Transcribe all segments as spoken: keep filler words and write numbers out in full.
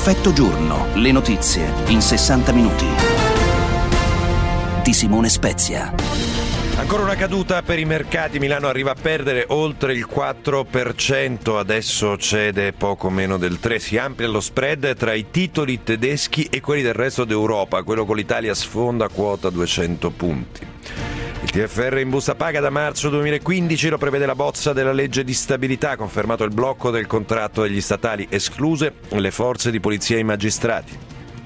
Effetto giorno, le notizie in sessanta minuti. Di Simone Spezia. Ancora una caduta per i mercati, Milano arriva a perdere oltre il quattro per cento, adesso cede poco meno del tre per cento, si amplia lo spread tra i titoli tedeschi e quelli del resto d'Europa, quello con l'Italia sfonda quota duecento punti. Il T F R in busta paga da marzo duemilaquindici, lo prevede la bozza della legge di stabilità, confermato il blocco del contratto degli statali, escluse le forze di polizia e i magistrati.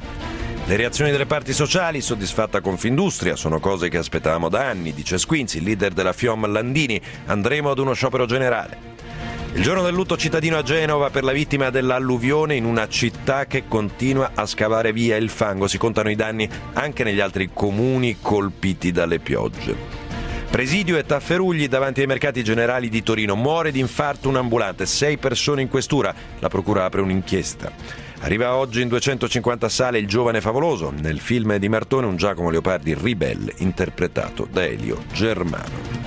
Le reazioni delle parti sociali, soddisfatta Confindustria, sono cose che aspettavamo da anni, dice Squinzi, il leader della FIOM Landini, andremo ad uno sciopero generale. Il giorno del lutto cittadino a Genova per la vittima dell'alluvione in una città che continua a scavare via il fango. Si contano i danni anche negli altri comuni colpiti dalle piogge. Presidio e tafferugli davanti ai mercati generali di Torino. Muore di infarto un ambulante, sei persone in questura. La procura apre un'inchiesta. Arriva oggi in duecentocinquanta sale Il giovane favoloso, nel film di Martone un Giacomo Leopardi ribelle interpretato da Elio Germano.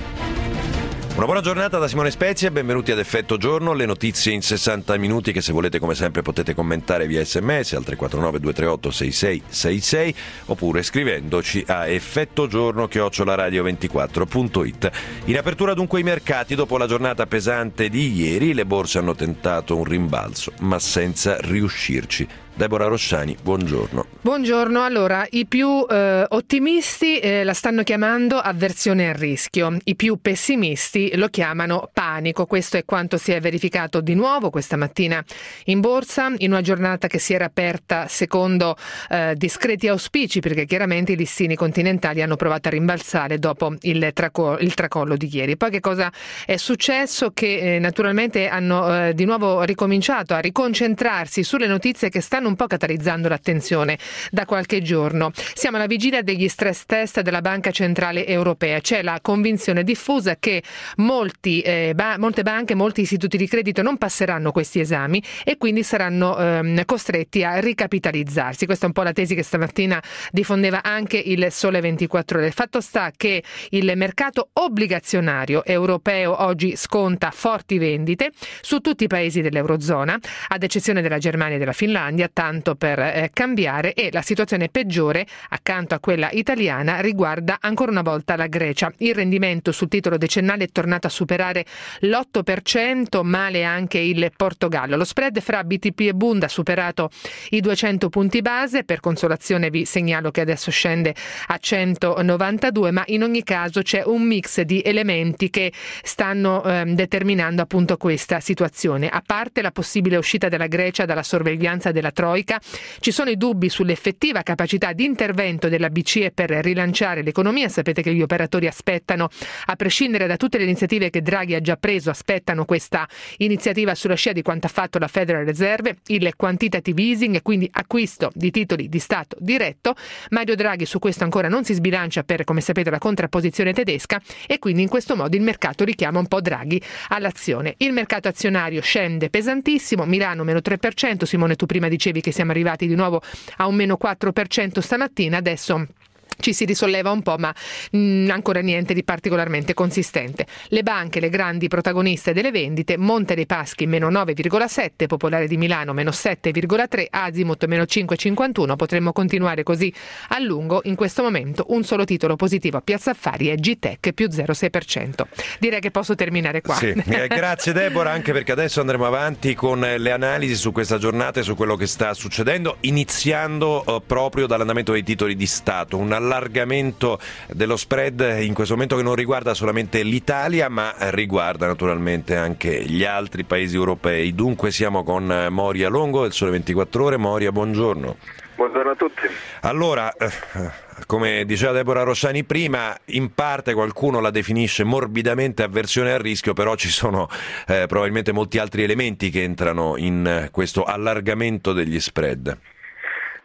Una buona giornata da Simone Spezia e benvenuti ad Effetto Giorno, le notizie in sessanta minuti che se volete come sempre potete commentare via sms al tre quattro nove due tre otto sei sei sei sei oppure scrivendoci a effettogiorno chiocciola radio ventiquattro punto it. In apertura dunque i mercati, dopo la giornata pesante di ieri le borse hanno tentato un rimbalzo ma senza riuscirci. Deborah Rossani, buongiorno. Buongiorno, allora i più eh, ottimisti eh, la stanno chiamando avversione al rischio, i più pessimisti lo chiamano panico. Questo è quanto si è verificato di nuovo questa mattina in borsa, in una giornata che si era aperta secondo eh, discreti auspici, perché chiaramente i listini continentali hanno provato a rimbalzare dopo il, traco- il tracollo di ieri. Poi che cosa è successo? Che eh, naturalmente hanno eh, di nuovo ricominciato a riconcentrarsi sulle notizie che stanno un po' catalizzando l'attenzione da qualche giorno. Siamo alla vigilia degli stress test della Banca Centrale Europea. C'è la convinzione diffusa che molti, eh, ba- molte banche, molti istituti di credito non passeranno questi esami e quindi saranno ehm, costretti a ricapitalizzarsi. Questa è un po' la tesi che stamattina diffondeva anche il Sole ventiquattro Ore. Il fatto sta che il mercato obbligazionario europeo oggi sconta forti vendite su tutti i paesi dell'Eurozona, ad eccezione della Germania e della Finlandia, tanto per eh, cambiare, e la situazione peggiore accanto a quella italiana riguarda ancora una volta la Grecia. Il rendimento sul titolo decennale è tornato a superare l'otto per cento, male anche il Portogallo. Lo spread fra B T P e Bund ha superato i duecento punti base, per consolazione vi segnalo che adesso scende a centonovantadue, ma in ogni caso c'è un mix di elementi che stanno eh, determinando appunto questa situazione. A parte la possibile uscita della Grecia dalla sorveglianza della Troica, ci sono i dubbi sull'effettiva capacità di intervento della B C E per rilanciare l'economia. Sapete che gli operatori aspettano, a prescindere da tutte le iniziative che Draghi ha già preso, aspettano questa iniziativa sulla scia di quanto ha fatto la Federal Reserve, il quantitative easing e quindi acquisto di titoli di Stato diretto. Mario Draghi su questo ancora non si sbilancia per, come sapete, la contrapposizione tedesca, e quindi in questo modo il mercato richiama un po' Draghi all'azione. Il mercato azionario scende pesantissimo, Milano meno tre per cento, Simone tu prima dicevi che siamo arrivati di nuovo a un meno quattro per cento stamattina, adesso ci si risolleva un po', ma mh, ancora niente di particolarmente consistente. Le banche, le grandi protagoniste delle vendite: Monte dei Paschi meno nove virgola sette, Popolare di Milano meno sette virgola tre, Azimut meno cinque virgola cinquantuno. Potremmo continuare così a lungo. In questo momento un solo titolo positivo a Piazza Affari è G T E C più zero virgola sei per cento. Direi che posso terminare qua. Sì. Eh, grazie Deborah, anche perché adesso andremo avanti con le analisi su questa giornata e su quello che sta succedendo, iniziando uh, proprio dall'andamento dei titoli di Stato. Un allargamento dello spread in questo momento che non riguarda solamente l'Italia ma riguarda naturalmente anche gli altri paesi europei. Dunque siamo con Moria Longo del Sole ventiquattro Ore. Moria, buongiorno. Buongiorno a tutti. Allora, eh, come diceva Deborah Rossani prima, in parte qualcuno la definisce morbidamente avversione al rischio, però ci sono eh, probabilmente molti altri elementi che entrano in questo allargamento degli spread.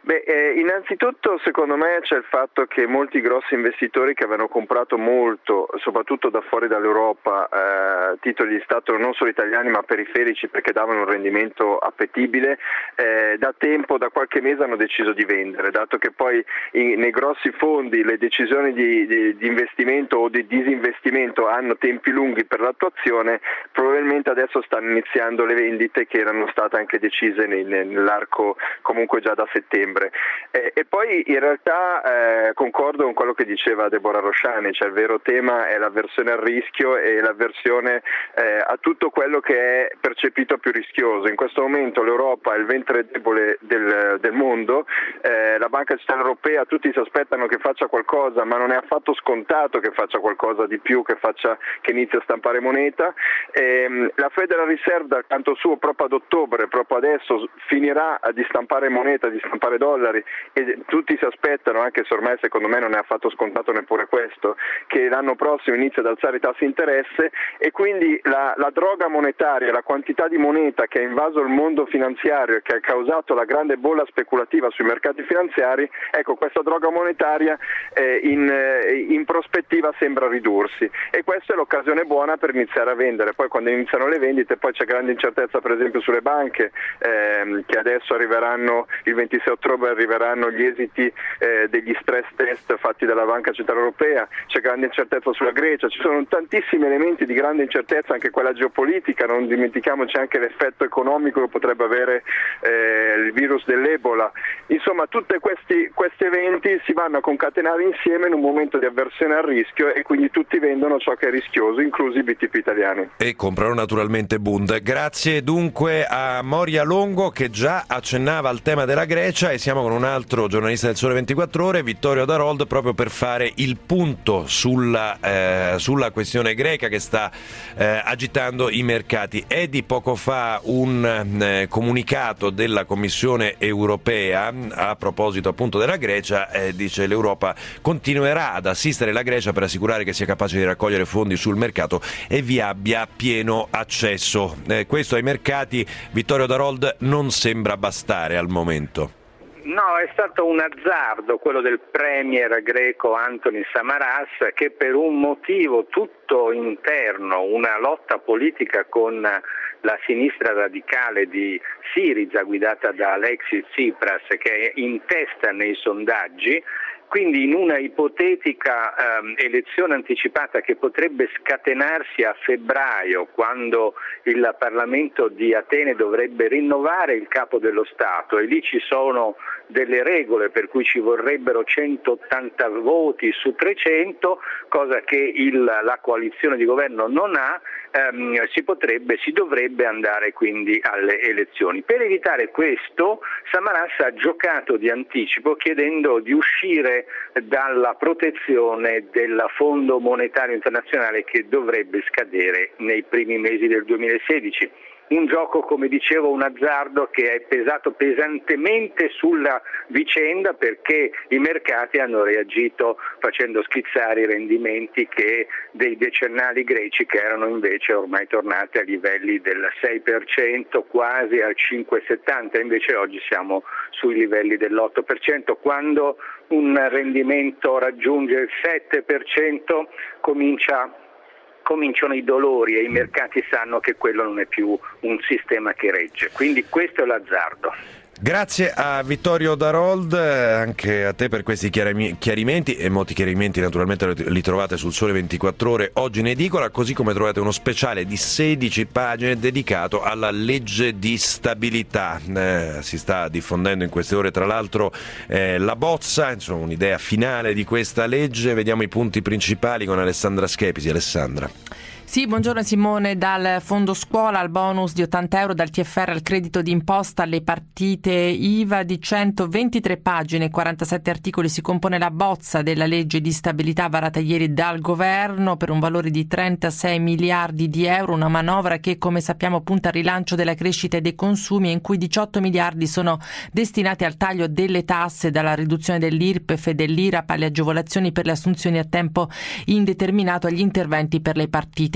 Beh, eh, innanzitutto secondo me c'è il fatto che molti grossi investitori che avevano comprato molto, soprattutto da fuori dall'Europa, eh, titoli di Stato non solo italiani ma periferici perché davano un rendimento appetibile, eh, da tempo, da qualche mese hanno deciso di vendere, dato che poi in, nei grossi fondi le decisioni di, di, di investimento o di disinvestimento hanno tempi lunghi per l'attuazione, probabilmente adesso stanno iniziando le vendite che erano state anche decise nel, nell'arco comunque già da settembre. Eh, e poi in realtà eh, concordo con quello che diceva Deborah Rosciani, cioè il vero tema è l'avversione al rischio e l'avversione eh, a tutto quello che è percepito più rischioso. In questo momento l'Europa è il ventre debole del, del mondo, eh, la Banca Centrale Europea tutti si aspettano che faccia qualcosa, ma non è affatto scontato che faccia qualcosa di più, che, faccia, che inizi a stampare moneta. Eh, la Federal Reserve dal canto suo proprio ad ottobre, proprio adesso, finirà di stampare moneta, di stampare dollari, e tutti si aspettano, anche se ormai secondo me non è affatto scontato neppure questo, che l'anno prossimo inizia ad alzare i tassi di interesse, e quindi la, la droga monetaria, la quantità di moneta che ha invaso il mondo finanziario e che ha causato la grande bolla speculativa sui mercati finanziari, ecco, questa droga monetaria eh, in, eh, in prospettiva sembra ridursi, e questa è l'occasione buona per iniziare a vendere. Poi quando iniziano le vendite poi c'è grande incertezza per esempio sulle banche, ehm, che adesso arriveranno il ventisei ottobre, arriveranno gli esiti eh, degli stress test fatti dalla Banca Centrale Europea, c'è grande incertezza sulla Grecia, ci sono tantissimi elementi di grande incertezza, anche quella geopolitica, non dimentichiamoci anche l'effetto economico che potrebbe avere eh, il virus dell'Ebola. Insomma, tutti questi, questi eventi si vanno a concatenare insieme in un momento di avversione al rischio, e quindi tutti vendono ciò che è rischioso, inclusi i B T P italiani. E comprano naturalmente Bund. Grazie dunque a Moria Longo, che già accennava al tema della Grecia, e siamo con un altro giornalista del Sole ventiquattro Ore, Vittorio Darold, proprio per fare il punto sulla, eh, sulla questione greca che sta eh, agitando i mercati. È di poco fa un eh, comunicato della Commissione europea a proposito appunto della Grecia, eh, dice l'Europa continuerà ad assistere la Grecia per assicurare che sia capace di raccogliere fondi sul mercato e vi abbia pieno accesso. Eh, questo ai mercati, Vittorio Darold, non sembra bastare al momento. No, è stato un azzardo quello del premier greco Antonis Samaras, che per un motivo tutto interno, una lotta politica con la sinistra radicale di Siriza guidata da Alexis Tsipras, che è in testa nei sondaggi, quindi in una ipotetica ehm, elezione anticipata che potrebbe scatenarsi a febbraio, quando il Parlamento di Atene dovrebbe rinnovare il capo dello Stato, e lì ci sono delle regole per cui ci vorrebbero centottanta voti su trecento, cosa che il, la coalizione di governo non ha, ehm, si potrebbe, si dovrebbe andare quindi alle elezioni. Per evitare questo, Samaras ha giocato di anticipo chiedendo di uscire dalla protezione del Fondo Monetario Internazionale, che dovrebbe scadere nei primi mesi del duemilasedici. Un gioco, come dicevo, un azzardo che è pesato pesantemente sulla vicenda, perché i mercati hanno reagito facendo schizzare i rendimenti che dei decennali greci, che erano invece ormai tornati a livelli del sei per cento, quasi al cinque virgola settanta, invece oggi siamo sui livelli dell'otto per cento. Quando un rendimento raggiunge il sette per cento comincia cominciano i dolori, e i mercati sanno che quello non è più un sistema che regge. Quindi questo è l'azzardo. Grazie a Vittorio Darold, anche a te per questi chiarimenti, e molti chiarimenti naturalmente li trovate sul Sole ventiquattro Ore oggi in edicola, così come trovate uno speciale di sedici pagine dedicato alla legge di stabilità. Eh, si sta diffondendo in queste ore tra l'altro eh, la bozza, insomma un'idea finale di questa legge. Vediamo i punti principali con Alessandra Schepisi. Alessandra. Sì, buongiorno Simone. Dal fondo scuola al bonus di ottanta euro, dal T F R al credito d'imposta, alle partite I V A, di centoventitré pagine e quarantasette articoli si compone la bozza della legge di stabilità varata ieri dal governo per un valore di trentasei miliardi di euro, una manovra che, come sappiamo, punta al rilancio della crescita e dei consumi, in cui diciotto miliardi sono destinati al taglio delle tasse, dalla riduzione dell'I R P E F e dell'I R A P alle agevolazioni per le assunzioni a tempo indeterminato, agli interventi per le partite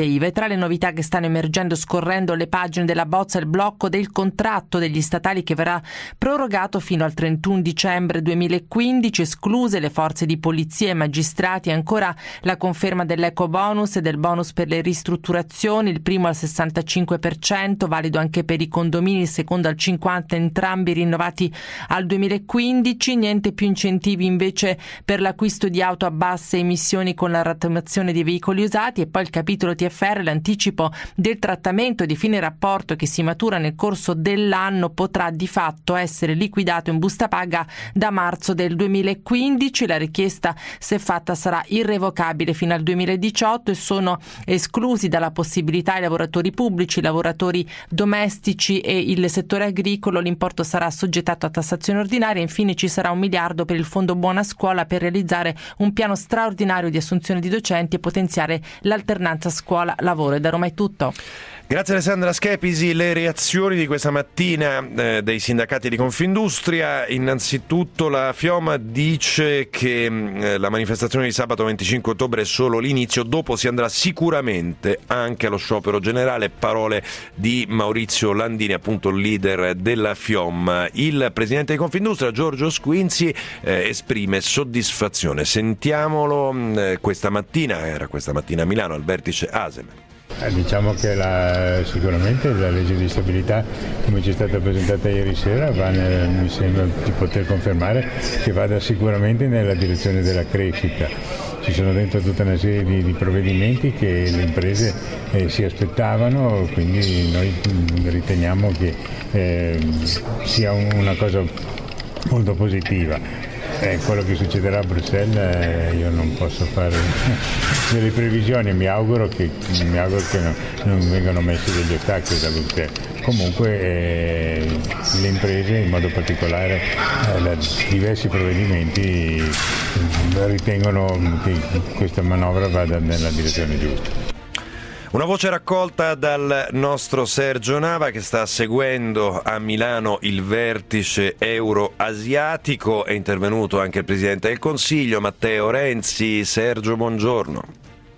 partite I V A. E tra le novità che stanno emergendo scorrendo le pagine della bozza, il blocco del contratto degli statali che verrà prorogato fino al trentuno dicembre duemilaquindici, escluse le forze di polizia e magistrati, e ancora la conferma dell'ecobonus e del bonus per le ristrutturazioni, il primo al sessantacinque per cento, valido anche per i condomini, il secondo al cinquanta per cento, entrambi rinnovati al duemilaquindici. Niente più incentivi invece per l'acquisto di auto a basse emissioni con la rottamazione dei veicoli usati. E poi il capitolo T F R, l'anticipo del trattamento di fine rapporto che si matura nel corso dell'anno potrà di fatto essere liquidato in busta paga da marzo del duemilaquindici. La richiesta, se fatta, sarà irrevocabile fino al duemiladiciotto e sono esclusi dalla possibilità i lavoratori pubblici, i lavoratori domestici e il settore agricolo. L'importo sarà assoggettato a tassazione ordinaria. Infine ci sarà un miliardo per il Fondo Buona Scuola per realizzare un piano straordinario di assunzione di docenti e potenziare l'alternanza scuola-lavoro. E da Roma è tutto. Grazie Alessandra Schepisi. Le reazioni di questa mattina eh, dei sindacati di Confindustria. Innanzitutto la FIOM dice che eh, la manifestazione di sabato venticinque ottobre è solo l'inizio, dopo si andrà sicuramente anche allo sciopero generale. Parole di Maurizio Landini, appunto il leader della FIOM. Il presidente di Confindustria, Giorgio Squinzi, eh, esprime soddisfazione. Sentiamolo eh, questa mattina, era questa mattina a Milano al vertice ASEM. Diciamo che la, sicuramente la legge di stabilità, come ci è stata presentata ieri sera, va nel, mi sembra di poter confermare che vada sicuramente nella direzione della crescita. Ci sono dentro tutta una serie di, di provvedimenti che le imprese eh, si aspettavano, quindi noi riteniamo che eh, sia una cosa molto positiva. Eh, quello che succederà a Bruxelles eh, io non posso fare delle previsioni, mi auguro che, mi auguro che no, non vengano messi degli ostacoli da Bruxelles. Comunque eh, le imprese, in modo particolare eh, la, diversi provvedimenti eh, ritengono che questa manovra vada nella direzione giusta. Una voce raccolta dal nostro Sergio Nava, che sta seguendo a Milano il vertice euroasiatico. È intervenuto anche il Presidente del Consiglio, Matteo Renzi. Sergio, buongiorno.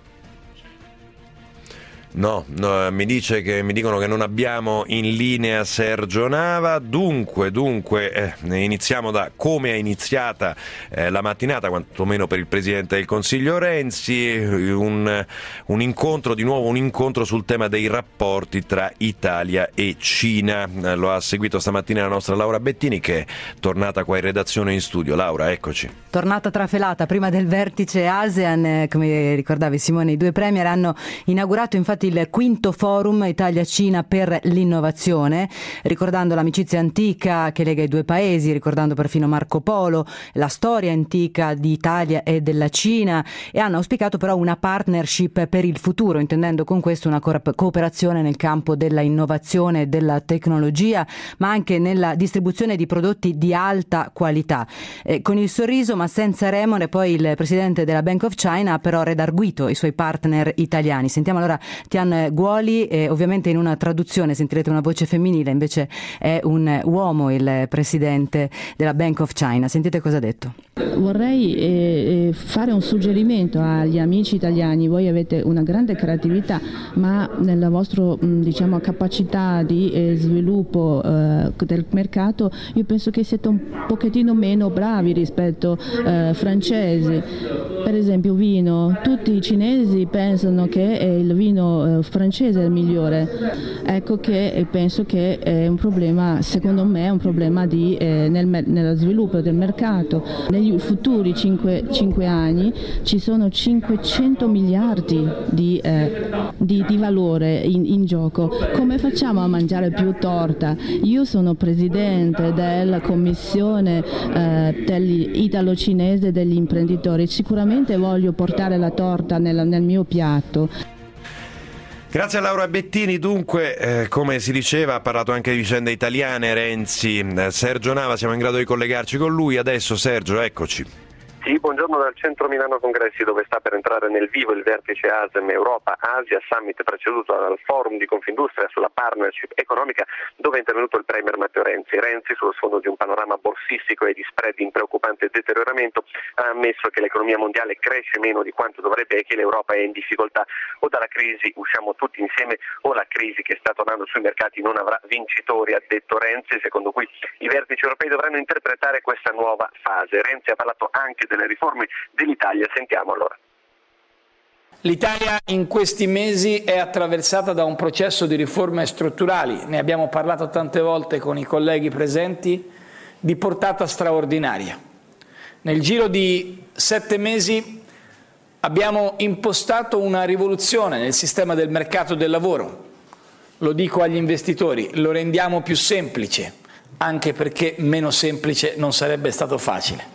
No, no, mi dice che mi dicono che non abbiamo in linea Sergio Nava. Dunque, dunque eh, iniziamo da come è iniziata eh, la mattinata, quantomeno per il Presidente del Consiglio Renzi, un, un incontro, di nuovo un incontro sul tema dei rapporti tra Italia e Cina. Eh, lo ha seguito stamattina la nostra Laura Bettini, che è tornata qua in redazione in studio. Laura, eccoci. Tornata trafelata prima del vertice ASEAN, eh, come ricordavi Simone, i due premier hanno inaugurato infatti il quinto forum Italia-Cina per l'innovazione, ricordando l'amicizia antica che lega i due paesi, ricordando perfino Marco Polo, la storia antica di Italia e della Cina, e hanno auspicato però una partnership per il futuro, intendendo con questo una cooperazione nel campo della innovazione e della tecnologia, ma anche nella distribuzione di prodotti di alta qualità. Eh, con il sorriso ma senza remore, poi il presidente della Bank of China ha però redarguito i suoi partner italiani. Sentiamo allora Tian Guoli, e ovviamente in una traduzione sentirete una voce femminile, invece è un uomo il presidente della Bank of China. Sentite cosa ha detto. Vorrei eh, fare un suggerimento agli amici italiani. Voi avete una grande creatività, ma nella vostra diciamo, capacità di eh, sviluppo eh, del mercato io penso che siete un pochettino meno bravi rispetto ai eh, francesi. Per esempio vino, tutti i cinesi pensano che è il vino eh, francese è il migliore. Ecco che penso che è un problema, secondo me è un problema di, eh, nel, nello sviluppo del mercato. Negli futuri cinque anni ci sono cinquecento miliardi di, eh, di, di valore in, in gioco. Come facciamo a mangiare più torta? Io sono presidente della commissione eh, degli italo-cinese degli imprenditori, sicuramente voglio portare la torta nel, nel mio piatto. Grazie a Laura Bettini. Dunque, eh, come si diceva, ha parlato anche di vicende italiane Renzi. Eh, Sergio Nava, siamo in grado di collegarci con lui. Adesso Sergio, eccoci. Sì, buongiorno dal centro Milano Congressi, dove sta per entrare nel vivo il vertice ASEM Europa-Asia Summit, preceduto dal forum di Confindustria sulla partnership economica, dove è intervenuto il premier Matteo Renzi. Renzi, sullo sfondo di un panorama borsistico e di spread in preoccupante deterioramento, ha ammesso che l'economia mondiale cresce meno di quanto dovrebbe e che l'Europa è in difficoltà. O dalla crisi usciamo tutti insieme o la crisi che sta tornando sui mercati non avrà vincitori, ha detto Renzi, secondo cui i vertici europei dovranno interpretare questa nuova fase. Renzi ha parlato anche delle riforme dell'Italia. Sentiamo allora. L'Italia in questi mesi è attraversata da un processo di riforme strutturali, ne abbiamo parlato tante volte con i colleghi presenti, di portata straordinaria. Nel giro di sette mesi abbiamo impostato una rivoluzione nel sistema del mercato del lavoro. Lo dico agli investitori, lo rendiamo più semplice, anche perché meno semplice non sarebbe stato facile.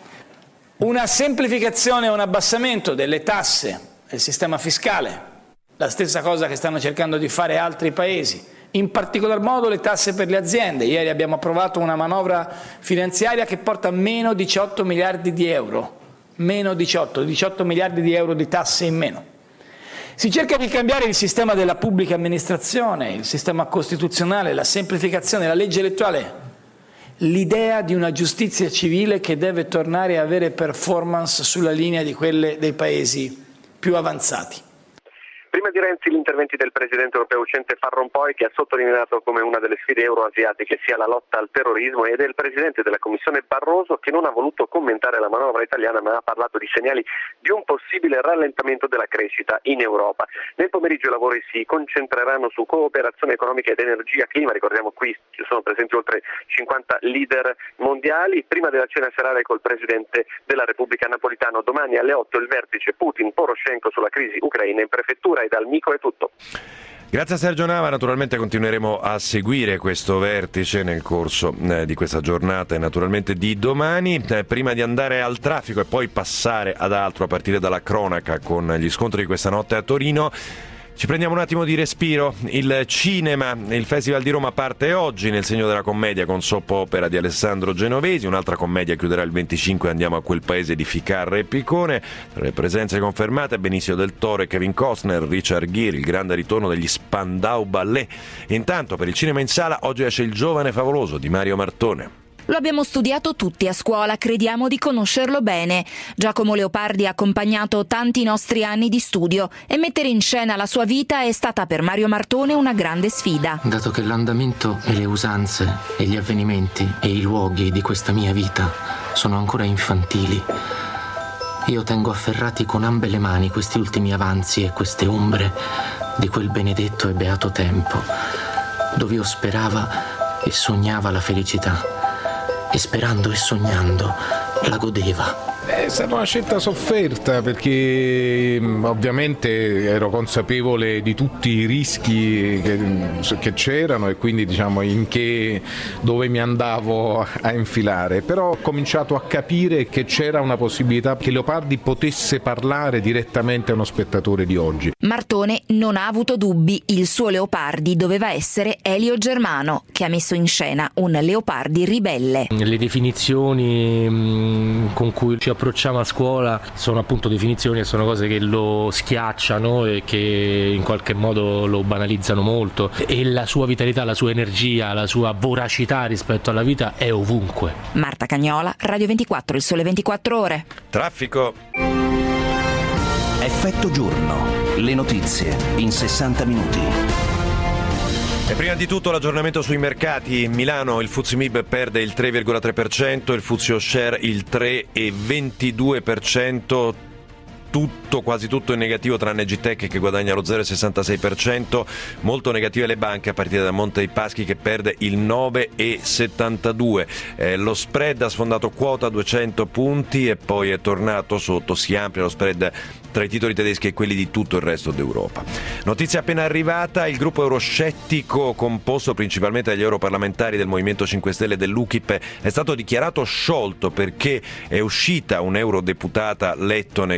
Una semplificazione e un abbassamento delle tasse, del sistema fiscale, la stessa cosa che stanno cercando di fare altri paesi, in particolar modo le tasse per le aziende. Ieri abbiamo approvato una manovra finanziaria che porta a meno diciotto miliardi di euro, meno diciotto, diciotto miliardi di euro di tasse in meno. Si cerca di cambiare il sistema della pubblica amministrazione, il sistema costituzionale, la semplificazione, la legge elettorale. L'idea di una giustizia civile che deve tornare a avere performance sulla linea di quelle dei paesi più avanzati. Prima di Renzi, gli interventi del presidente europeo uscente Van Rompuy, che ha sottolineato come una delle sfide euroasiatiche sia la lotta al terrorismo, e del presidente della Commissione Barroso, che non ha voluto commentare la manovra italiana ma ha parlato di segnali di un possibile rallentamento della crescita in Europa. Nel pomeriggio i lavori si concentreranno su cooperazione economica ed energia, clima. Ricordiamo, qui ci sono presenti oltre cinquanta leader mondiali. Prima della cena serale col presidente della Repubblica Napolitano, domani alle otto il vertice Putin-Poroshenko sulla crisi ucraina in prefettura. E dal Mico è tutto. Grazie a Sergio Nava, naturalmente continueremo a seguire questo vertice nel corso eh, di questa giornata e naturalmente di domani. Eh, prima di andare al traffico e poi passare ad altro a partire dalla cronaca con gli scontri di questa notte a Torino, ci prendiamo un attimo di respiro. Il cinema, il Festival di Roma parte oggi nel segno della commedia con Soap Opera di Alessandro Genovesi, un'altra commedia chiuderà il venticinque, Andiamo a quel paese di Ficarra e Piccone. Tra le presenze confermate Benicio del Toro e Kevin Costner, Richard Gere, il grande ritorno degli Spandau Ballet. Intanto per il cinema in sala oggi esce Il giovane favoloso di Mario Martone. Lo abbiamo studiato tutti a scuola, crediamo di conoscerlo bene. Giacomo Leopardi ha accompagnato tanti nostri anni di studio e mettere in scena la sua vita è stata per Mario Martone una grande sfida. Dato che l'andamento e le usanze e gli avvenimenti e i luoghi di questa mia vita sono ancora infantili, io tengo afferrati con ambe le mani questi ultimi avanzi e queste ombre di quel benedetto e beato tempo, dove io sperava e sognava la felicità. E sperando e sognando la godeva. È stata una scelta sofferta perché ovviamente ero consapevole di tutti i rischi che, che c'erano e quindi diciamo in che dove mi andavo a infilare, però ho cominciato a capire che c'era una possibilità che Leopardi potesse parlare direttamente a uno spettatore di oggi. Martone non ha avuto dubbi, il suo Leopardi doveva essere Elio Germano, che ha messo in scena un Leopardi ribelle. Le definizioni con cui ci approcciamo a scuola sono appunto definizioni e sono cose che lo schiacciano e che in qualche modo lo banalizzano molto, e la sua vitalità, la sua energia, la sua voracità rispetto alla vita è ovunque. Marta Cagnola, Radio ventiquattro, Il Sole ventiquattro Ore. Traffico. Effetto giorno, le notizie in sessanta minuti. E prima di tutto l'aggiornamento sui mercati. Milano il Fuzzi Mib perde il tre virgola tre per cento, il Fuzzi Share il tre virgola ventidue per cento. Tutto, quasi tutto in negativo tranne Gitec che guadagna lo zero virgola sessantasei per cento. Molto negative le banche a partire da Monte dei Paschi che perde il nove virgola settantadue. Eh, lo spread ha sfondato quota duecento punti e poi è tornato sotto. Si amplia lo spread tra i titoli tedeschi e quelli di tutto il resto d'Europa. Notizia appena arrivata: il gruppo euroscettico, composto principalmente dagli europarlamentari del Movimento cinque Stelle e dell'U K I P, è stato dichiarato sciolto perché è uscita un'eurodeputata lettone che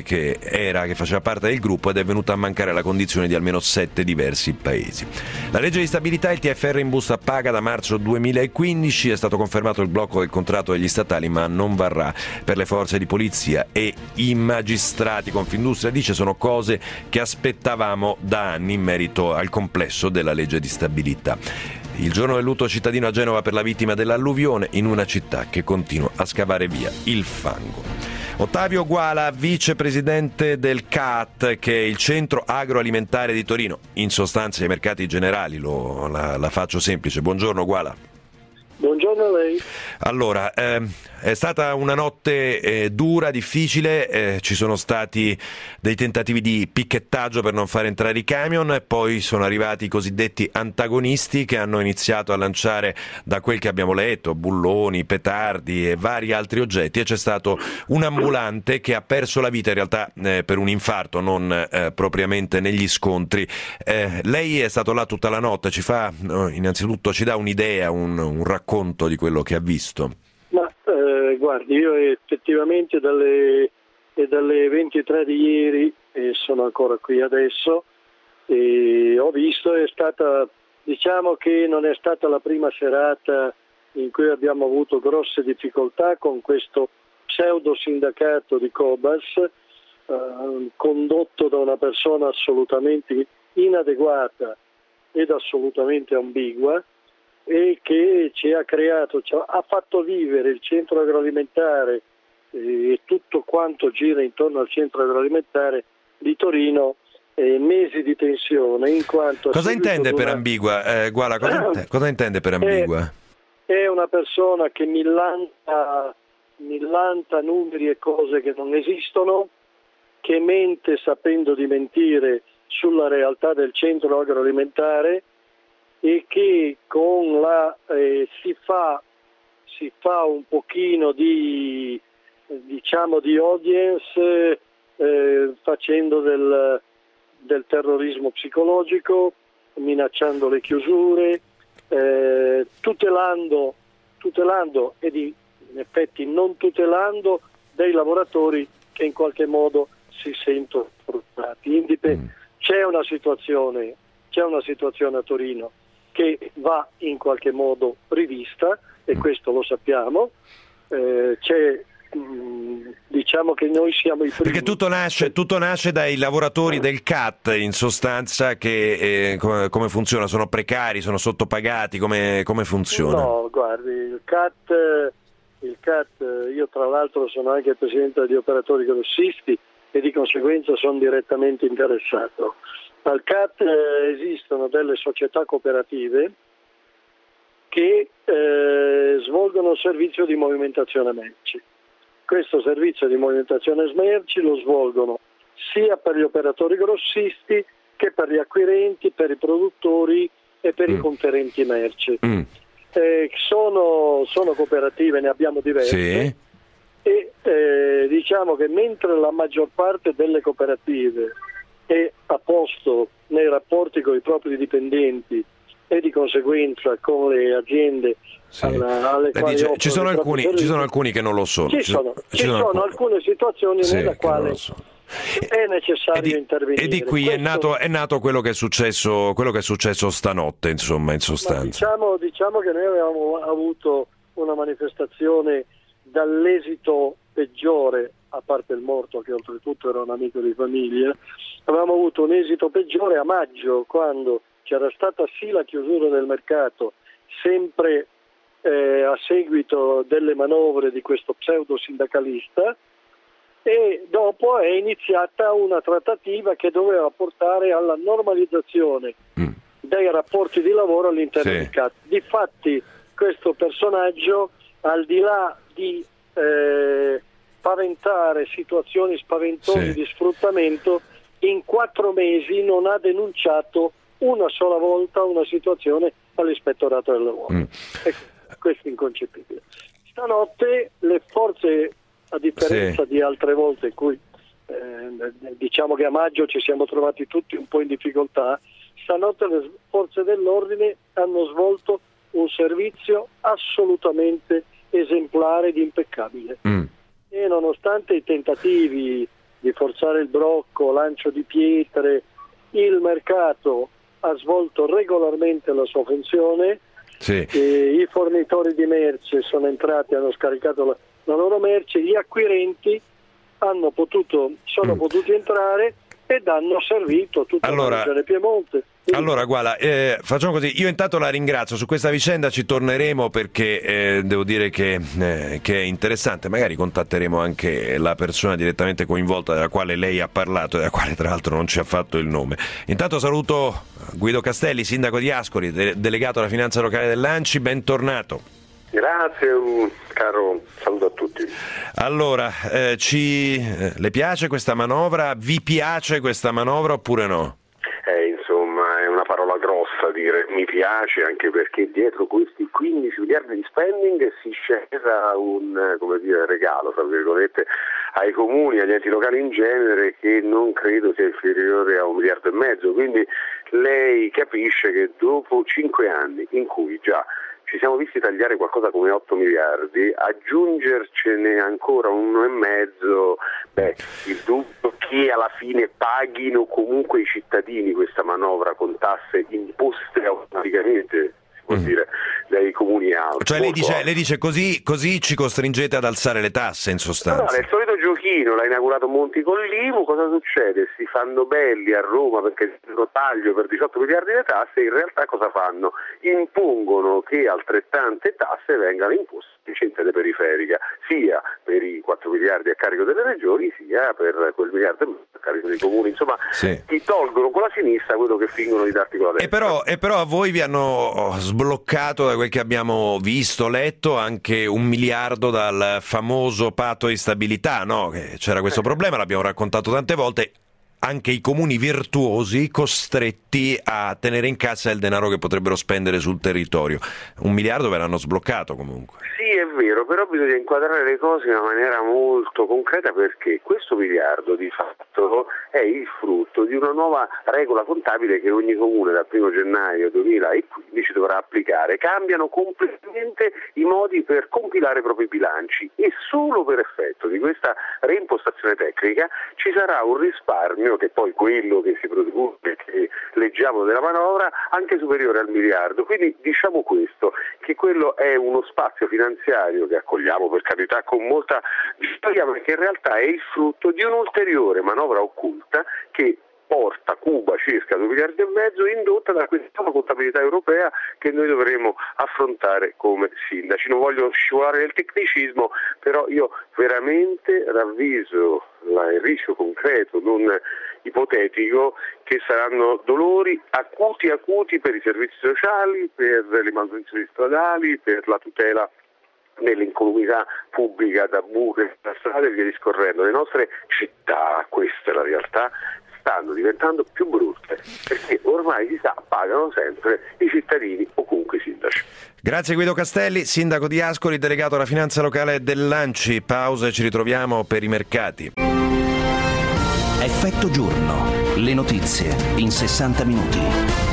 era, che faceva parte del gruppo ed è venuta a mancare la condizione di almeno sette diversi paesi. La legge di stabilità, il T F R in busta paga da marzo duemilaquindici, è stato confermato il blocco del contratto degli statali, ma non varrà per le forze di polizia e i magistrati. Confindustria dice sono cose che aspettavamo da anni in merito al complesso della legge di stabilità. Il giorno del lutto cittadino a Genova per la vittima dell'alluvione in una città che continua a scavare via il fango. Ottavio Guala, vicepresidente del C A T, che è il centro agroalimentare di Torino, in sostanza ai mercati generali, lo, la, la faccio semplice. Buongiorno Guala. Buongiorno a lei. Allora, eh, è stata una notte eh, dura, difficile, eh, ci sono stati dei tentativi di picchettaggio per non far entrare i camion, e poi sono arrivati i cosiddetti antagonisti che hanno iniziato a lanciare, da quel che abbiamo letto, bulloni, petardi e vari altri oggetti, e c'è stato un ambulante che ha perso la vita in realtà eh, per un infarto, non eh, propriamente negli scontri. Eh, lei è stato là tutta la notte, ci fa, no, innanzitutto ci dà un'idea, un, un racconto di quello che ha visto? Ma eh, guardi, io effettivamente dalle, dalle ventitré di ieri e sono ancora qui adesso e ho visto, è stata, diciamo che non è stata la prima serata in cui abbiamo avuto grosse difficoltà con questo pseudo sindacato di Cobas eh, condotto da una persona assolutamente inadeguata ed assolutamente ambigua, e che ci ha creato, cioè, ha fatto vivere il centro agroalimentare e tutto quanto gira intorno al centro agroalimentare di Torino eh, mesi di tensione, in quanto... Cosa intende per una... ambigua? Eh, Guala, cosa, int- cosa intende per ambigua? È, è una persona che millanta, millanta numeri e cose che non esistono, che mente sapendo di mentire sulla realtà del centro agroalimentare, e che con la eh, si fa si fa un pochino di diciamo di audience eh, facendo del, del terrorismo psicologico, minacciando le chiusure, eh, tutelando tutelando ed in effetti non tutelando dei lavoratori che in qualche modo si sentono sfruttati. Indip- mm. C'è una situazione c'è una situazione a Torino che va in qualche modo rivista, e questo lo sappiamo. Eh, c'è, mh, diciamo che noi siamo i primi. Perché tutto nasce, tutto nasce dai lavoratori del C A T, in sostanza, che eh, come, come funziona? Sono precari, sono sottopagati, come, come funziona? No, guardi, il C A T, il C A T, io tra l'altro sono anche presidente degli operatori grossisti e di conseguenza sono direttamente interessato. Al C A T eh, esistono delle società cooperative che eh, svolgono un servizio di movimentazione merci. Questo servizio di movimentazione merci lo svolgono sia per gli operatori grossisti che per gli acquirenti, per i produttori e per mm. i conferenti merci. Mm. Eh, sono, sono cooperative, ne abbiamo diverse. Sì. E eh, diciamo che mentre la maggior parte delle cooperative è a posto nei rapporti con i propri dipendenti e di conseguenza con le aziende sì. alla, alle Lei quali dice, ci sono alcuni ci sono alcuni che non lo sono. Ci, ci sono, ci sono, sono alcune situazioni sì, nella quale è necessario e di, intervenire. E di qui Questo, è nato è nato quello che è successo quello che è successo stanotte, insomma, in sostanza. Diciamo, diciamo che noi avevamo avuto una manifestazione dall'esito peggiore, a parte il morto che oltretutto era un amico di famiglia. Avevamo avuto un esito peggiore a maggio, quando c'era stata sì la chiusura del mercato, sempre eh, a seguito delle manovre di questo pseudo sindacalista, e dopo è iniziata una trattativa che doveva portare alla normalizzazione mm. dei rapporti di lavoro all'interno sì. del C A T. Difatti questo personaggio, al di là di eh, paventare situazioni spaventose sì. di sfruttamento, in quattro mesi non ha denunciato una sola volta una situazione all'ispettorato del lavoro. Mm. E questo è inconcepibile. Stanotte le forze, a differenza sì. di altre volte in cui eh, diciamo che a maggio ci siamo trovati tutti un po' in difficoltà, stanotte le forze dell'ordine hanno svolto un servizio assolutamente esemplare ed impeccabile. Mm. E nonostante i tentativi di forzare il blocco, lancio di pietre, il mercato ha svolto regolarmente la sua funzione, sì. e i fornitori di merce sono entrati, hanno scaricato la, la loro merce, gli acquirenti hanno potuto, sono mm. potuti entrare ed hanno servito tutta allora, la regione Piemonte. Allora, guarda, eh, facciamo così, io intanto la ringrazio, su questa vicenda ci torneremo perché eh, devo dire che, eh, che è interessante, magari contatteremo anche la persona direttamente coinvolta della quale lei ha parlato e della quale tra l'altro non ci ha fatto il nome. Intanto saluto Guido Castelli, sindaco di Ascoli, de- delegato alla finanza locale dell'A N C I, bentornato. Grazie, un caro saluto a tutti. Allora, eh, ci, eh, le piace questa manovra? Vi piace questa manovra oppure no? Eh, insomma, è una parola grossa dire mi piace, anche perché dietro questi quindici miliardi di spending si scera un, come dire, regalo, tra virgolette, ai comuni, agli enti locali in genere, che non credo sia inferiore a un miliardo e mezzo. Quindi lei capisce che dopo cinque anni in cui già ci siamo visti tagliare qualcosa come otto miliardi, aggiungercene ancora uno e mezzo, beh, il dubbio che alla fine paghino comunque i cittadini questa manovra con tasse imposte automaticamente, si può mm. dire, dai comuni alti. Cioè lei dice, lei dice così, così ci costringete ad alzare le tasse, in sostanza. No, nel solito giochino, l'ha inaugurato Monti con l'I M U, cosa succede? Si fanno belli a Roma perché lo taglio per diciotto miliardi di tasse, in realtà cosa fanno? Impongono che altrettante tasse vengano imposte in sede periferica, sia per i quattro miliardi a carico delle regioni, sia per quel miliardo a carico dei comuni. Insomma, sì. ti tolgono con la sinistra quello che fingono di darti con la destra. E però, e però a voi vi hanno sbloccato, da quel che abbiamo visto, letto, anche un miliardo dal famoso patto di stabilità, no? Che c'era questo eh. problema, l'abbiamo raccontato tante volte. Anche i comuni virtuosi costretti a tenere in cassa il denaro che potrebbero spendere sul territorio. Un miliardo ve l'hanno sbloccato comunque. Sì, è vero, però bisogna inquadrare le cose in una maniera molto concreta, perché questo miliardo di fatto è il frutto di una nuova regola contabile che ogni comune dal primo gennaio duemilaquindici dovrà applicare. Cambiano completamente i modi per compilare i propri bilanci e solo per effetto di questa reimpostazione tecnica ci sarà un risparmio, che poi quello che si produce, che leggiamo della manovra, anche superiore al miliardo. Quindi diciamo questo, che quello è uno spazio finanziario che accogliamo per carità con molta gioia, perché in realtà è il frutto di un'ulteriore manovra occulta che porta Cuba circa due miliardi e mezzo, indotta da questa contabilità europea che noi dovremo affrontare come sindaci. Non voglio scivolare nel tecnicismo, però io veramente ravviso il rischio concreto, non ipotetico, che saranno dolori acuti acuti per i servizi sociali, per le manutenzioni stradali, per la tutela nell'incolumità pubblica da buche, da strade e via discorrendo. Le nostre città, questa è la realtà, stanno diventando più brutte, perché ormai si sa, pagano sempre i cittadini o comunque i sindaci. Grazie Guido Castelli, sindaco di Ascoli, delegato alla finanza locale dell'A N C I. Pausa e ci ritroviamo per i mercati. Effetto giorno, le notizie in sessanta minuti.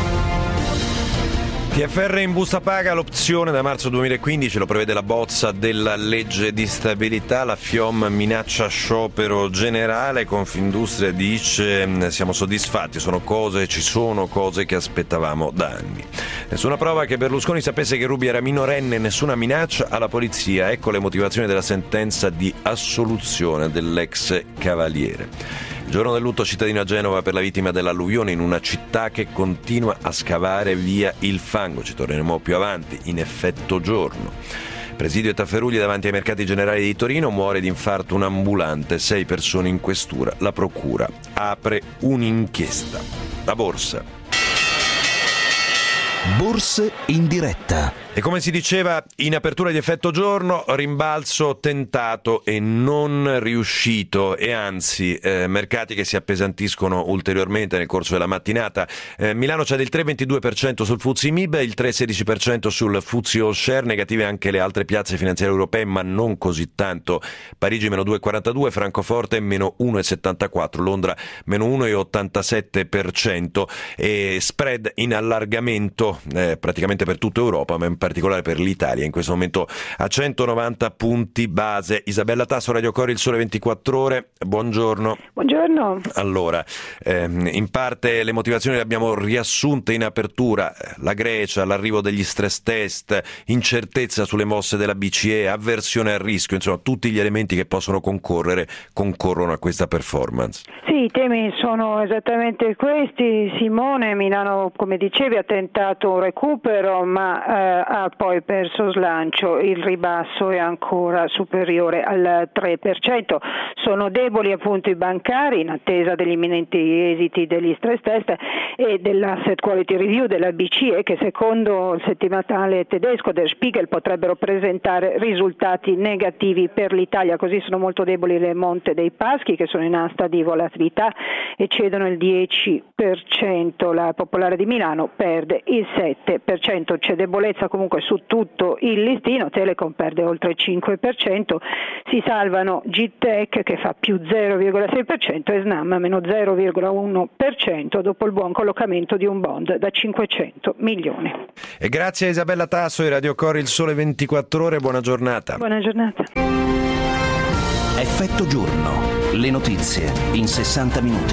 T F R in busta paga, l'opzione da marzo duemilaquindici, lo prevede la bozza della legge di stabilità. La FIOM minaccia sciopero generale, Confindustria dice siamo soddisfatti, sono cose, ci sono cose che aspettavamo da anni. Nessuna prova che Berlusconi sapesse che Ruby era minorenne, nessuna minaccia alla polizia. Ecco le motivazioni della sentenza di assoluzione dell'ex cavaliere. Giorno del lutto cittadino a Genova per la vittima dell'alluvione in una città che continua a scavare via il fango. Ci torneremo più avanti, in effetto giorno. Presidio e tafferugli davanti ai mercati generali di Torino, muore di infarto un ambulante, sei persone in questura. La procura apre un'inchiesta. La borsa. Borse in diretta. E come si diceva in apertura di Effetto Giorno, rimbalzo tentato e non riuscito, e anzi eh, mercati che si appesantiscono ulteriormente nel corso della mattinata. Eh, Milano c'è del tre virgola ventidue per cento sul F T S E M I B, il tre virgola sedici per cento sul F T S E All Share, negative anche le altre piazze finanziarie europee ma non così tanto. Parigi meno due virgola quarantadue, Francoforte meno uno virgola settantaquattro, Londra meno uno virgola ottantasette per cento e spread in allargamento eh, praticamente per tutta Europa, ma in particolare per l'Italia, in questo momento a centonovanta punti base. Isabella Tasso, Radio Cori, Il Sole ventiquattro Ore, buongiorno. Buongiorno. Allora, ehm, in parte le motivazioni le abbiamo riassunte in apertura: la Grecia, l'arrivo degli stress test, incertezza sulle mosse della B C E, avversione al rischio, insomma tutti gli elementi che possono concorrere concorrono a questa performance. Sì, i temi sono esattamente questi. Simone, Milano, come dicevi, ha tentato un recupero ma eh, ha poi perso slancio, il ribasso è ancora superiore al tre per cento. Sono deboli appunto i bancari in attesa degli imminenti esiti degli stress test e dell'asset quality review della B C E, che secondo il settimanale tedesco Der Spiegel potrebbero presentare risultati negativi per l'Italia. Così sono molto deboli le Monte dei Paschi, che sono in asta di volatilità e cedono il dieci per cento. La Popolare di Milano perde il sette per cento. C'è debolezza comunque su tutto il listino. Telecom perde oltre il cinque per cento. Si salvano G Tech, che fa più zero virgola sei per cento, e Snam meno zero virgola uno per cento dopo il buon collocamento di un bond da cinquecento milioni. E grazie a Isabella Tasso e Radio Cori, Il Sole ventiquattro Ore, buona giornata. Buona giornata. Effetto giorno. Le notizie in sessanta minuti.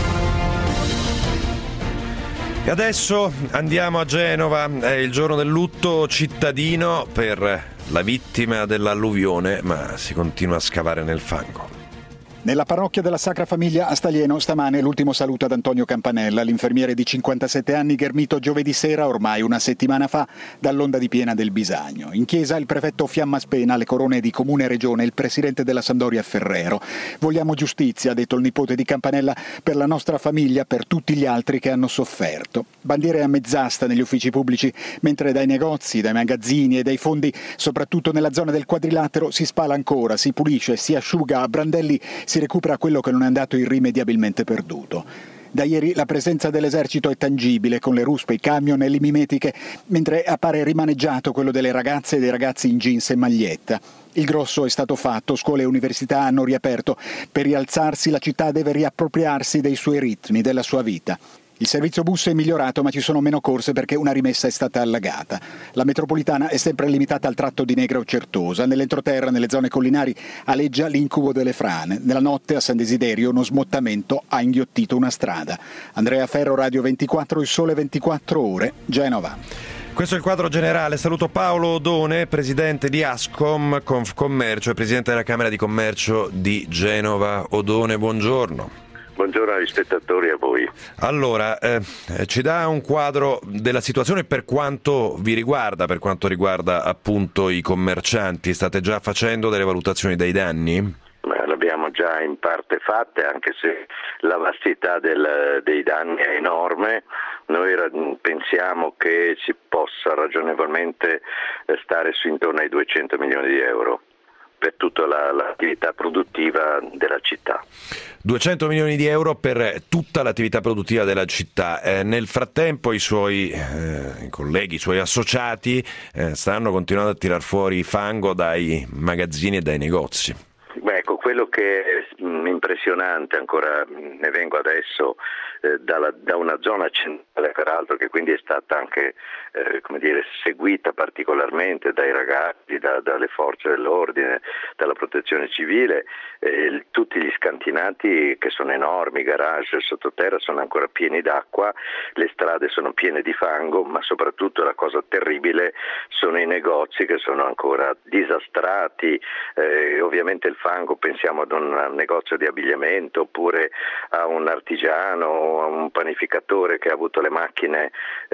E adesso andiamo a Genova, è il giorno del lutto cittadino per la vittima dell'alluvione, ma si continua a scavare nel fango. Nella parrocchia della Sacra Famiglia a Staglieno stamane l'ultimo saluto ad Antonio Campanella, l'infermiere di cinquantasette anni ghermito giovedì sera, ormai una settimana fa, dall'onda di piena del Bisagno. In chiesa il prefetto Fiamma Spena, le corone di Comune e Regione, il presidente della Sampdoria Ferrero. Vogliamo giustizia, ha detto il nipote di Campanella, per la nostra famiglia, per tutti gli altri che hanno sofferto. Bandiere a mezz'asta negli uffici pubblici, mentre dai negozi, dai magazzini e dai fondi, soprattutto nella zona del quadrilatero, si spala ancora, si pulisce, si asciuga, a brandelli si recupera quello che non è andato irrimediabilmente perduto. Da ieri la presenza dell'esercito è tangibile, con le ruspe, i camion e le mimetiche, mentre appare rimaneggiato quello delle ragazze e dei ragazzi in jeans e maglietta. Il grosso è stato fatto, scuole e università hanno riaperto. Per rialzarsi la città deve riappropriarsi dei suoi ritmi, della sua vita. Il servizio bus è migliorato, ma ci sono meno corse perché una rimessa è stata allagata. La metropolitana è sempre limitata al tratto di Negro Certosa. Nell'entroterra, nelle zone collinari, aleggia l'incubo delle frane. Nella notte a San Desiderio uno smottamento ha inghiottito una strada. Andrea Ferro, Radio ventiquattro, Il Sole ventiquattro Ore, Genova. Questo è il quadro generale. Saluto Paolo Odone, presidente di Ascom Confcommercio e presidente della Camera di Commercio di Genova. Odone, buongiorno. Buongiorno agli spettatori e a voi. Allora, eh, ci dà un quadro della situazione per quanto vi riguarda, per quanto riguarda appunto i commercianti. State già facendo delle valutazioni dei danni? Beh, l'abbiamo già in parte fatte, anche se la vastità del, dei danni è enorme. Noi pensiamo che si possa ragionevolmente stare su intorno ai duecento milioni di euro per tutta la, l'attività produttiva della città. duecento milioni di euro per tutta l'attività produttiva della città. Eh, nel frattempo i suoi eh, i colleghi, i suoi associati eh, stanno continuando a tirar fuori fango dai magazzini e dai negozi. Beh, ecco, quello che è impressionante, ancora ne vengo adesso eh, dalla, da una zona centrale peraltro, che quindi è stata anche eh, come dire, seguita particolarmente dai ragazzi, da, dalle forze dell'ordine, dalla protezione civile, eh, tutti gli scantinati che sono enormi, i garage il sottoterra sono ancora pieni d'acqua, le strade sono piene di fango, ma soprattutto la cosa terribile sono i negozi che sono ancora disastrati, eh, ovviamente il fango, pensiamo ad un negozio di abbigliamento oppure a un artigiano o a un panificatore che ha avuto le macchine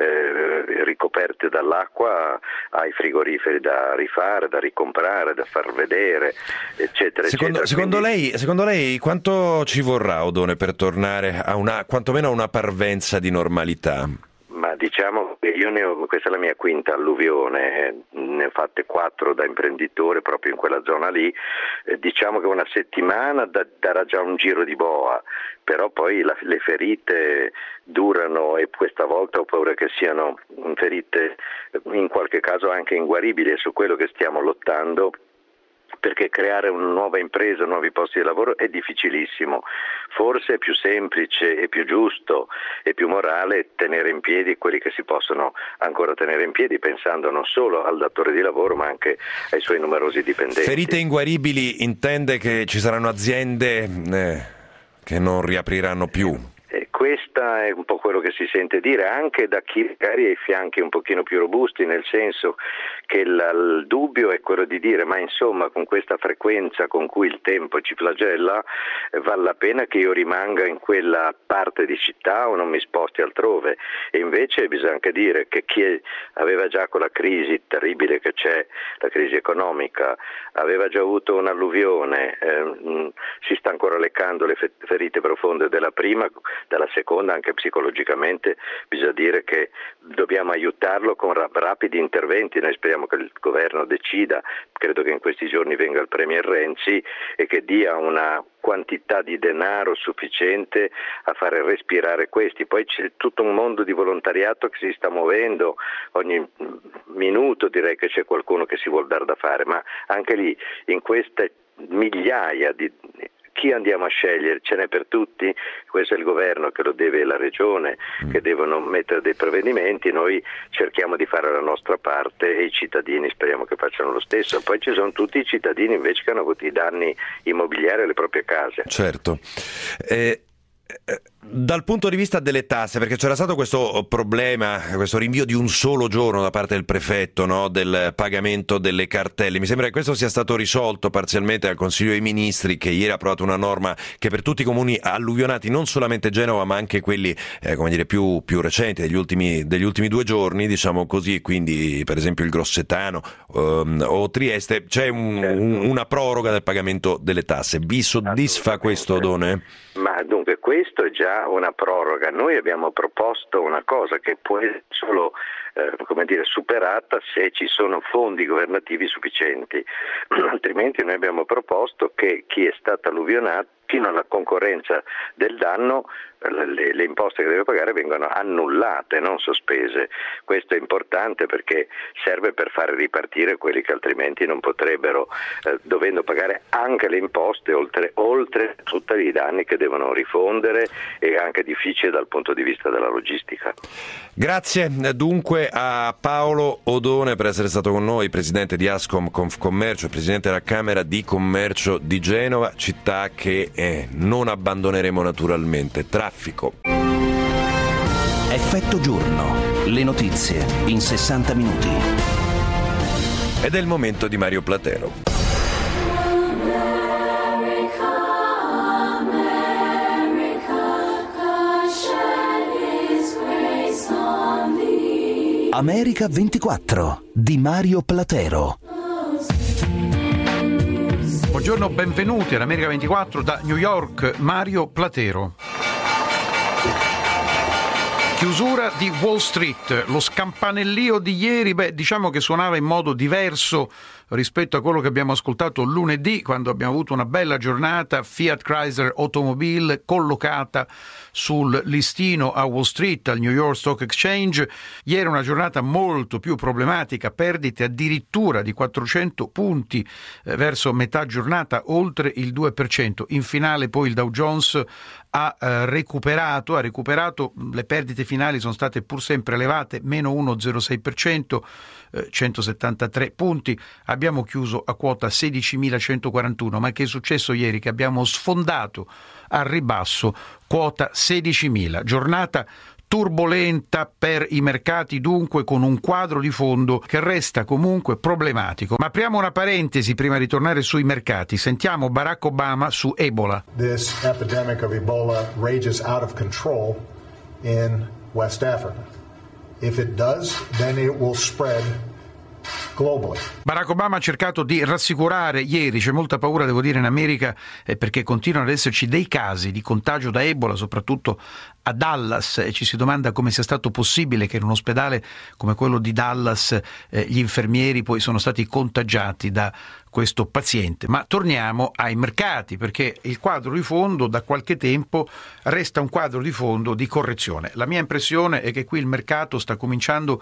eh, ricoperte dall'acqua, ai frigoriferi da rifare, da ricomprare, da far vedere, eccetera, secondo, eccetera. Secondo, Quindi... lei, secondo lei quanto ci vorrà, Odone, per tornare a una, quantomeno a una parvenza di normalità? Ma diciamo che io ne ho, questa è la mia quinta alluvione, ne ho fatte quattro da imprenditore proprio in quella zona lì, eh, diciamo che una settimana da, darà già un giro di boa, però poi la, le ferite durano e questa volta ho paura che siano ferite in qualche caso anche inguaribili, e su quello che stiamo lottando perché creare una nuova impresa, nuovi posti di lavoro è difficilissimo. Forse è più semplice e più giusto e più morale tenere in piedi quelli che si possono ancora tenere in piedi, pensando non solo al datore di lavoro ma anche ai suoi numerosi dipendenti. Ferite inguaribili intende che ci saranno aziende eh, che non riapriranno più? E questa è un po' quello che si sente dire anche da chi magari ha i fianchi un pochino più robusti, nel senso che il, il dubbio è quello di dire ma insomma con questa frequenza con cui il tempo ci flagella eh, vale la pena che io rimanga in quella parte di città o non mi sposti altrove. E invece bisogna anche dire che chi aveva già con la crisi terribile che c'è, la crisi economica, aveva già avuto un'alluvione, eh, mh, si sta ancora leccando le ferite profonde della prima, dalla seconda anche psicologicamente bisogna dire che dobbiamo aiutarlo con ra- rapidi interventi. Noi speriamo che il governo decida, credo che in questi giorni venga il premier Renzi e che dia una quantità di denaro sufficiente a fare respirare questi. Poi c'è tutto un mondo di volontariato che si sta muovendo, ogni minuto direi che c'è qualcuno che si vuol dar da fare, ma anche lì in queste migliaia di chi andiamo a scegliere? Ce n'è per tutti, questo è il governo che lo deve, la regione che devono mettere dei provvedimenti, noi cerchiamo di fare la nostra parte e i cittadini speriamo che facciano lo stesso. Poi ci sono tutti i cittadini invece che hanno avuto i danni immobiliari alle proprie case. Certo. Eh... Dal punto di vista delle tasse, perché c'era stato questo problema, questo rinvio di un solo giorno da parte del prefetto, no, del pagamento delle cartelle, mi sembra che questo sia stato risolto parzialmente dal Consiglio dei Ministri, che ieri ha approvato una norma che per tutti i comuni alluvionati, non solamente Genova ma anche quelli eh, come dire, più, più recenti, degli ultimi, degli ultimi due giorni, diciamo così, quindi per esempio il Grossetano um, o Trieste, c'è un, un, una proroga del pagamento delle tasse. Vi soddisfa questo, Odone? Ma dunque questo è già una proroga. Noi abbiamo proposto una cosa che può essere solo eh, come dire, superata se ci sono fondi governativi sufficienti, altrimenti noi abbiamo proposto che chi è stato alluvionato fino alla concorrenza del danno le, le imposte che deve pagare vengono annullate, non sospese. Questo è importante perché serve per fare ripartire quelli che altrimenti non potrebbero, eh, dovendo pagare anche le imposte oltre, oltre tutti i danni che devono rifondere, e anche difficile dal punto di vista della logistica. Grazie dunque a Paolo Odone per essere stato con noi, presidente di Ascom Confcommercio e presidente della Camera di Commercio di Genova, città che eh, non abbandoneremo naturalmente. Traffico. Effetto giorno. Le notizie in sessanta minuti. Ed è il momento di Mario Platero. America ventiquattro di Mario Platero. Buongiorno, benvenuti all'America ventiquattro da New York, Mario Platero. Chiusura di Wall Street, lo scampanellio di ieri, beh, diciamo che suonava in modo diverso rispetto a quello che abbiamo ascoltato lunedì, quando abbiamo avuto una bella giornata, Fiat Chrysler Automobile collocata sul listino a Wall Street, al New York Stock Exchange. Ieri una giornata molto più problematica, perdite addirittura di quattrocento punti eh, verso metà giornata, oltre il due per cento. In finale poi il Dow Jones ha eh, recuperato, ha recuperato, le perdite finali sono state pur sempre elevate, meno uno virgola zero sei per cento, eh, centosettantatré punti. Abbiamo chiuso a quota sedicimilacentoquarantuno, ma che è successo ieri? Che abbiamo sfondato al ribasso quota sedicimila. Giornata turbolenta per i mercati, dunque, con un quadro di fondo che resta comunque problematico. Ma apriamo una parentesi prima di tornare sui mercati. Sentiamo Barack Obama su Ebola. This epidemic of Ebola rages out of control in West Africa. If it does, then it will spread globally. Barack Obama ha cercato di rassicurare ieri, c'è molta paura, devo dire, in America eh, perché continuano ad esserci dei casi di contagio da Ebola, soprattutto a Dallas, e ci si domanda come sia stato possibile che in un ospedale come quello di Dallas eh, gli infermieri poi sono stati contagiati da questo paziente. Ma torniamo ai mercati, perché il quadro di fondo da qualche tempo resta un quadro di fondo di correzione. La mia impressione è che qui il mercato sta cominciando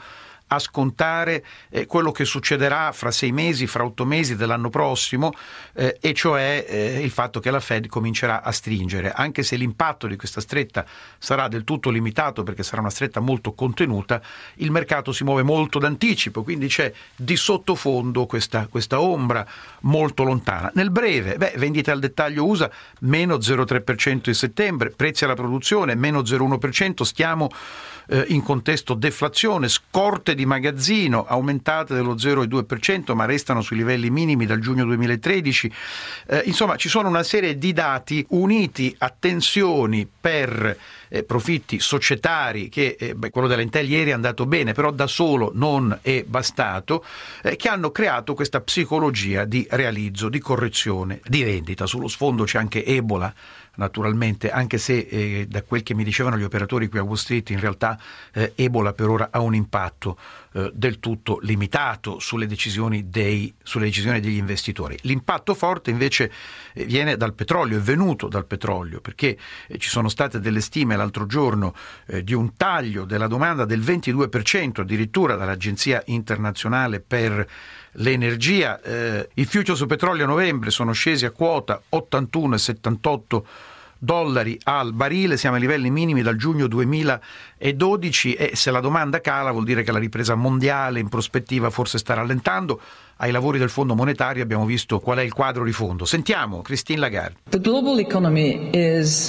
a scontare eh, quello che succederà fra sei mesi, fra otto mesi dell'anno prossimo, eh, e cioè eh, il fatto che la Fed comincerà a stringere, anche se l'impatto di questa stretta sarà del tutto limitato perché sarà una stretta molto contenuta. Il mercato si muove molto d'anticipo, quindi c'è di sottofondo questa, questa ombra molto lontana. Nel breve, beh, vendite al dettaglio U S A meno zero virgola tre per cento in settembre, prezzi alla produzione meno zero virgola uno per cento, stiamo eh, in contesto deflazione, scorte di magazzino aumentate dello zero virgola due per cento ma restano sui livelli minimi dal giugno duemilatredici. Eh, insomma, ci sono una serie di dati uniti a tensioni per eh, profitti societari che, eh, beh, quello dell'Intel ieri è andato bene, però da solo non è bastato, eh, che hanno creato questa psicologia di realizzo, di correzione, di vendita. Sullo sfondo c'è anche Ebola, naturalmente, anche se eh, da quel che mi dicevano gli operatori qui a Wall Street in realtà eh, Ebola per ora ha un impatto eh, del tutto limitato sulle decisioni, dei, sulle decisioni degli investitori. L'impatto forte invece eh, viene dal petrolio, è venuto dal petrolio, perché eh, ci sono state delle stime l'altro giorno eh, di un taglio della domanda del ventidue per cento addirittura dall'Agenzia Internazionale per l'Energia. Eh, i future su petrolio a novembre sono scesi a quota ottantuno virgola settantotto dollari al barile, siamo ai livelli minimi dal giugno duemiladodici, e se la domanda cala vuol dire che la ripresa mondiale in prospettiva forse sta rallentando. Ai lavori del Fondo Monetario abbiamo visto qual è il quadro di fondo. Sentiamo Christine Lagarde. The global economy is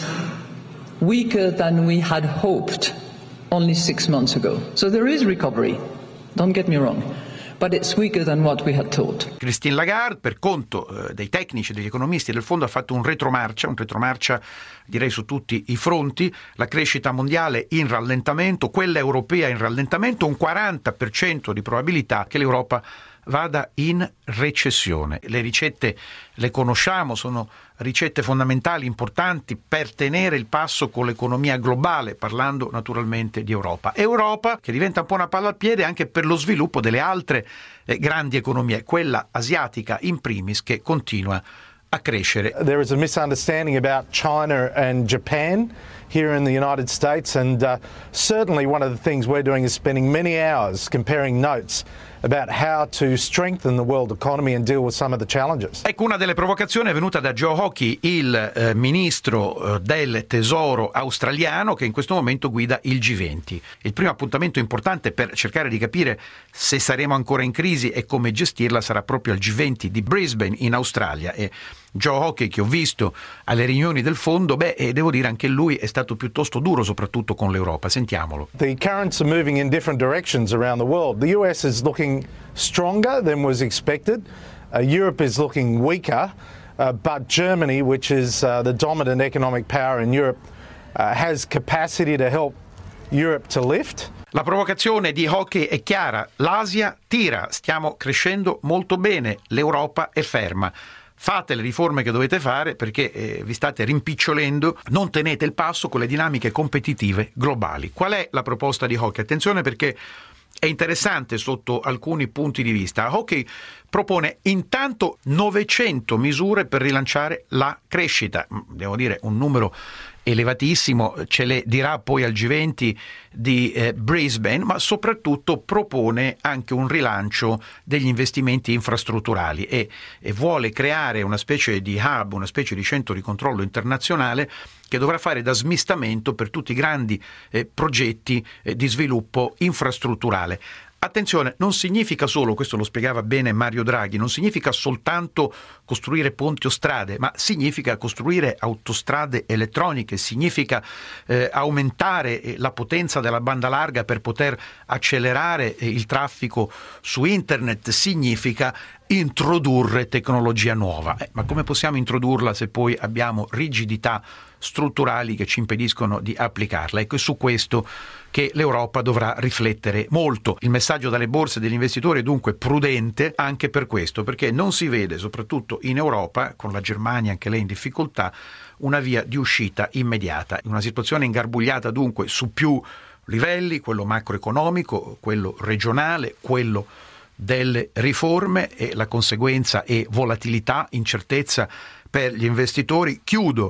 weaker than we had hoped only six months ago. So there is recovery. Don't get me wrong. But it's weaker than what we had thought. Christine Lagarde, per conto eh, dei tecnici e degli economisti del fondo, ha fatto un retromarcia, un retromarcia direi su tutti i fronti. La crescita mondiale in rallentamento, quella europea in rallentamento, un quaranta per cento di probabilità che l'Europa vada in recessione. Le ricette le conosciamo, sono ricette fondamentali, importanti per tenere il passo con l'economia globale, parlando naturalmente di Europa. Europa che diventa un po' una palla al piede anche per lo sviluppo delle altre eh, grandi economie, quella asiatica in primis, che continua a crescere. There is a misunderstanding about China and Japan here in the United States, and uh, certainly one of the things we're doing is spending many hours comparing notes about how to strengthen the world economy and deal with some of the challenges. Ecco, una delle provocazioni è venuta da Joe Hockey, il eh, ministro eh, del tesoro australiano, che in questo momento guida il G venti. Il primo appuntamento importante per cercare di capire se saremo ancora in crisi e come gestirla sarà proprio al G venti di Brisbane in Australia. E Joe Hockey, che ho visto alle riunioni del fondo, beh, e devo dire anche lui è stato piuttosto duro, soprattutto con l'Europa. Sentiamolo. The currents are moving in different directions around the world. The U S is looking stronger than was expected. Uh, Europe is looking weaker, uh, but Germany, which is uh, the dominant economic power in Europe, uh, has capacity to help Europe to lift. La provocazione di Hockey è chiara: l'Asia tira, stiamo crescendo molto bene, l'Europa è ferma. Fate le riforme che dovete fare perché eh, vi state rimpicciolendo, non tenete il passo con le dinamiche competitive globali. Qual è la proposta di Hockey? Attenzione, perché è interessante sotto alcuni punti di vista. Hockey propone intanto novecento misure per rilanciare la crescita, devo dire un numero elevatissimo, ce le dirà poi al G venti di eh, Brisbane, ma soprattutto propone anche un rilancio degli investimenti infrastrutturali e, e vuole creare una specie di hub, una specie di centro di controllo internazionale che dovrà fare da smistamento per tutti i grandi eh, progetti eh, di sviluppo infrastrutturale. Attenzione, non significa solo, questo lo spiegava bene Mario Draghi, non significa soltanto costruire ponti o strade, ma significa costruire autostrade elettroniche, significa eh, aumentare eh, la potenza della banda larga per poter accelerare eh, il traffico su internet, significa introdurre tecnologia nuova. Eh, ma come possiamo introdurla se poi abbiamo rigidità strutturali che ci impediscono di applicarla? Ecco, è su questo che l'Europa dovrà riflettere molto. Il messaggio dalle borse degli investitori è dunque prudente anche per questo, perché non si vede, soprattutto in Europa, con la Germania anche lei in difficoltà, una via di uscita immediata. Una situazione ingarbugliata dunque su più livelli, quello macroeconomico, quello regionale, quello delle riforme, e la conseguenza è volatilità, incertezza per gli investitori. Chiudo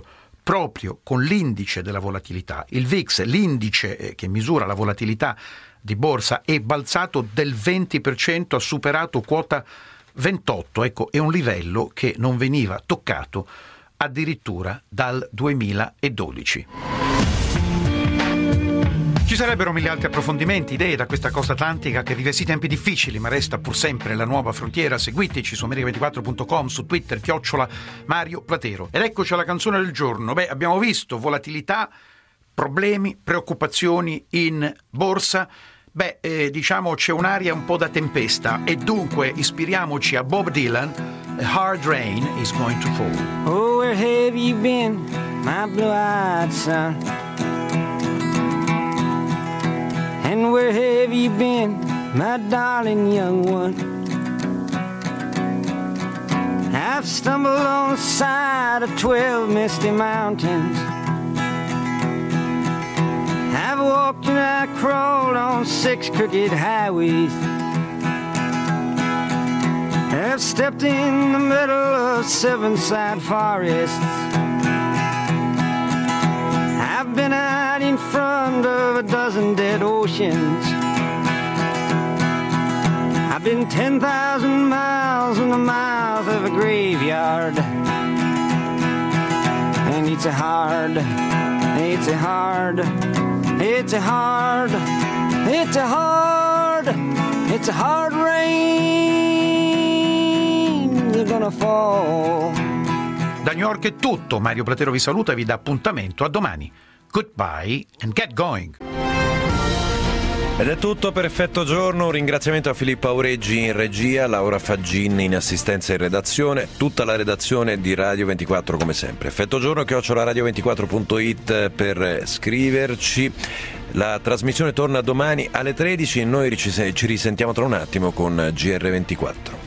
proprio con l'indice della volatilità. Il V I X, l'indice che misura la volatilità di borsa, è balzato del venti per cento, ha superato quota ventotto, ecco, è un livello che non veniva toccato addirittura dal duemiladodici. Ci sarebbero mille altri approfondimenti, idee da questa costa atlantica che vive sì tempi difficili, ma resta pur sempre la nuova frontiera. Seguiteci su America ventiquattro punto com, su Twitter, chiocciola Mario Platero. Ed eccoci alla canzone del giorno. Beh, abbiamo visto volatilità, problemi, preoccupazioni in borsa. Beh, eh, diciamo c'è un'aria un po' da tempesta e dunque ispiriamoci a Bob Dylan. A hard rain is going to fall. Oh, where have you been, my blue-eyed son? And where have you been, my darling young one? I've stumbled on the side of twelve misty mountains. I've walked and I crawled on six crooked highways. I've stepped in the middle of seven sad forests. I've been out in front of a dozen dead oceans. I've been ten thousand miles in the mouth of a graveyard. And it's a hard, it's a hard, it's a hard, it's a hard, it's a hard rain you're gonna fall. Da New York è tutto, Mario Platero vi saluta e vi dà appuntamento a domani. Goodbye and get going. Ed è tutto per Effetto Giorno. Un ringraziamento a Filippo Aureggi in regia, Laura Faggin in assistenza e in redazione, tutta la redazione di Radio ventiquattro come sempre. Effetto Giorno chiocciola radio ventiquattro punto it per scriverci. La trasmissione torna domani alle tredici e noi ci risentiamo tra un attimo con G R ventiquattro.